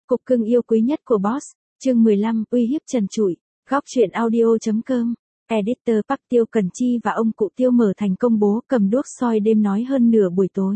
Cục cưng yêu quý nhất của boss, chương 15, uy hiếp trần trụi, góc truyện audio.com. Editor Park Tiêu Cần Chi và ông cụ Tiêu mở thành công bố cầm đuốc soi đêm nói hơn nửa buổi tối.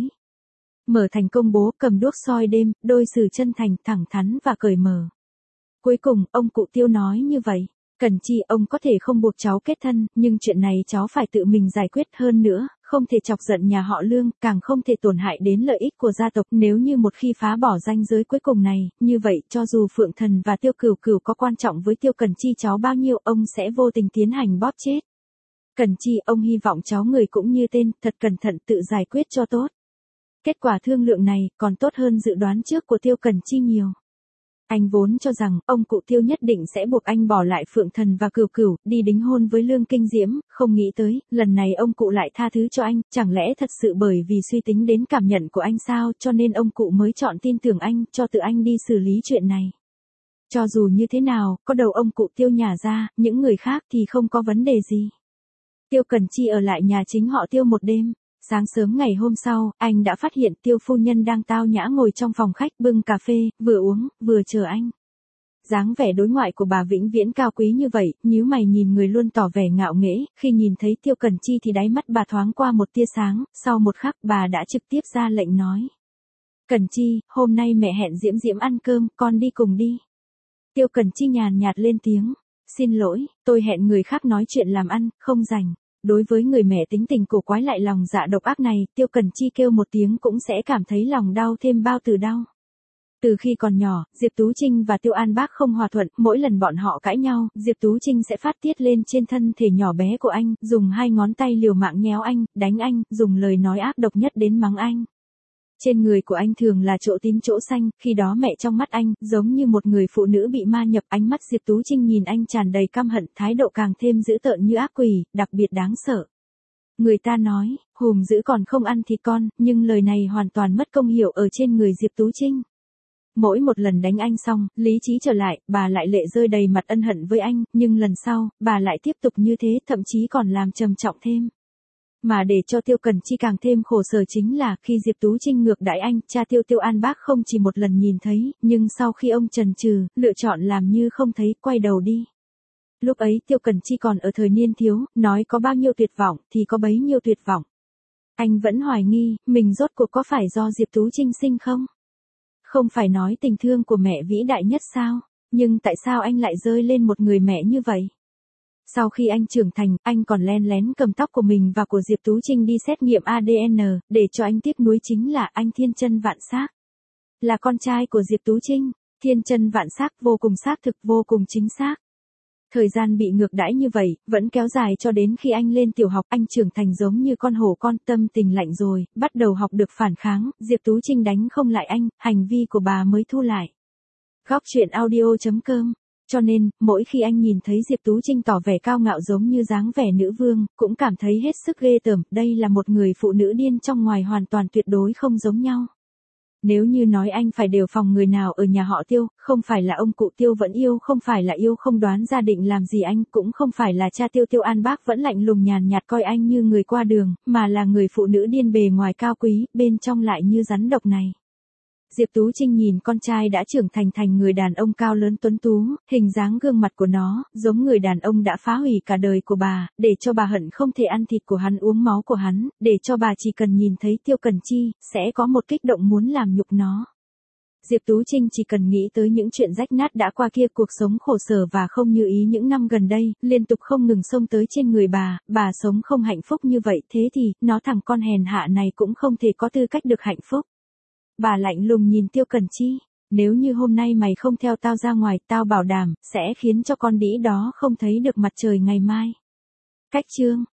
Mở thành công bố cầm đuốc soi đêm, đôi sự chân thành, thẳng thắn và cởi mở. Cuối cùng, ông cụ Tiêu nói như vậy. Cần Chi, ông có thể không buộc cháu kết thân, nhưng chuyện này cháu phải tự mình giải quyết hơn nữa, không thể chọc giận nhà họ Lương, càng không thể tổn hại đến lợi ích của gia tộc. Nếu như một khi phá bỏ ranh giới cuối cùng này, như vậy cho dù Phượng Thần và Tiêu Cửu Cửu có quan trọng với Tiêu Cần Chi cháu bao nhiêu, ông sẽ vô tình tiến hành bóp chết. Cần Chi, ông hy vọng cháu người cũng như tên, thật cẩn thận tự giải quyết cho tốt. Kết quả thương lượng này còn tốt hơn dự đoán trước của Tiêu Cần Chi nhiều. Anh vốn cho rằng ông cụ Tiêu nhất định sẽ buộc anh bỏ lại Phượng Thần và Cửu Cửu, đi đính hôn với Lương Kinh Diễm, không nghĩ tới, lần này ông cụ lại tha thứ cho anh, chẳng lẽ thật sự bởi vì suy tính đến cảm nhận của anh sao, cho nên ông cụ mới chọn tin tưởng anh, cho tự anh đi xử lý chuyện này. Cho dù như thế nào, có đầu ông cụ Tiêu nhả ra, những người khác thì không có vấn đề gì. Tiêu Cần Chi ở lại nhà chính họ Tiêu một đêm. Sáng sớm ngày hôm sau, anh đã phát hiện Tiêu phu nhân đang tao nhã ngồi trong phòng khách bưng cà phê, vừa uống, vừa chờ anh. Dáng vẻ đối ngoại của bà vĩnh viễn cao quý như vậy, nhíu mày nhìn người luôn tỏ vẻ ngạo nghễ, khi nhìn thấy Tiêu Cần Chi thì đáy mắt bà thoáng qua một tia sáng, sau một khắc bà đã trực tiếp ra lệnh nói. Cần Chi, hôm nay mẹ hẹn Diễm Diễm ăn cơm, con đi cùng đi. Tiêu Cần Chi nhàn nhạt lên tiếng. Xin lỗi, tôi hẹn người khác nói chuyện làm ăn, không rảnh. Đối với người mẹ tính tình cổ quái lại lòng dạ độc ác này, Tiêu Cần Chi kêu một tiếng cũng sẽ cảm thấy lòng đau thêm bao từ đau. Từ khi còn nhỏ, Diệp Tú Trinh và Tiêu An Bác không hòa thuận, mỗi lần bọn họ cãi nhau, Diệp Tú Trinh sẽ phát tiết lên trên thân thể nhỏ bé của anh, dùng hai ngón tay liều mạng nhéo anh, đánh anh, dùng lời nói ác độc nhất đến mắng anh. Trên người của anh thường là chỗ tím chỗ xanh, khi đó mẹ trong mắt anh, giống như một người phụ nữ bị ma nhập. Ánh mắt Diệp Tú Trinh nhìn anh tràn đầy căm hận, thái độ càng thêm dữ tợn như ác quỷ, đặc biệt đáng sợ. Người ta nói, hùm dữ còn không ăn thịt con, nhưng lời này hoàn toàn mất công hiệu ở trên người Diệp Tú Trinh. Mỗi một lần đánh anh xong, lý trí trở lại, bà lại lệ rơi đầy mặt ân hận với anh, nhưng lần sau, bà lại tiếp tục như thế, thậm chí còn làm trầm trọng thêm. Mà để cho Tiêu Cần Chi càng thêm khổ sở chính là khi Diệp Tú Trinh ngược đãi anh, cha Tiêu An Bác không chỉ một lần nhìn thấy, nhưng sau khi ông chần chừ, lựa chọn làm như không thấy, quay đầu đi. Lúc ấy Tiêu Cần Chi còn ở thời niên thiếu, nói có bao nhiêu tuyệt vọng thì có bấy nhiêu tuyệt vọng. Anh vẫn hoài nghi, mình rốt cuộc có phải do Diệp Tú Trinh sinh không? Không phải nói tình thương của mẹ vĩ đại nhất sao? Nhưng tại sao anh lại rơi lên một người mẹ như vậy? Sau khi anh trưởng thành, anh còn len lén cầm tóc của mình và của Diệp Tú Trinh đi xét nghiệm ADN, để cho anh tiếc nuối chính là anh Thiên Chân Vạn Xác. Là con trai của Diệp Tú Trinh, Thiên Chân Vạn Xác vô cùng xác thực, vô cùng chính xác. Thời gian bị ngược đãi như vậy, vẫn kéo dài cho đến khi anh lên tiểu học, anh trưởng thành giống như con hổ con, tâm tình lạnh rồi, bắt đầu học được phản kháng, Diệp Tú Trinh đánh không lại anh, hành vi của bà mới thu lại. Góc truyện audio.com. Cho nên, mỗi khi anh nhìn thấy Diệp Tú Trinh tỏ vẻ cao ngạo giống như dáng vẻ nữ vương, cũng cảm thấy hết sức ghê tởm, đây là một người phụ nữ điên trong ngoài hoàn toàn tuyệt đối không giống nhau. Nếu như nói anh phải đề phòng người nào ở nhà họ Tiêu, không phải là ông cụ Tiêu vẫn yêu, không phải là yêu không đoán ra định làm gì anh, cũng không phải là cha Tiêu An Bác vẫn lạnh lùng nhàn nhạt coi anh như người qua đường, mà là người phụ nữ điên bề ngoài cao quý, bên trong lại như rắn độc này. Diệp Tú Trinh nhìn con trai đã trưởng thành người đàn ông cao lớn tuấn tú, hình dáng gương mặt của nó, giống người đàn ông đã phá hủy cả đời của bà, để cho bà hận không thể ăn thịt của hắn uống máu của hắn, để cho bà chỉ cần nhìn thấy Tiêu Cần Chi, sẽ có một kích động muốn làm nhục nó. Diệp Tú Trinh chỉ cần nghĩ tới những chuyện rách nát đã qua kia, cuộc sống khổ sở và không như ý những năm gần đây, liên tục không ngừng xông tới trên người bà sống không hạnh phúc như vậy, thế thì, nó thằng con hèn hạ này cũng không thể có tư cách được hạnh phúc. Bà lạnh lùng nhìn Tiêu Cần Chi, nếu như hôm nay mày không theo tao ra ngoài, tao bảo đảm, sẽ khiến cho con đĩ đó không thấy được mặt trời ngày mai. Cách chương.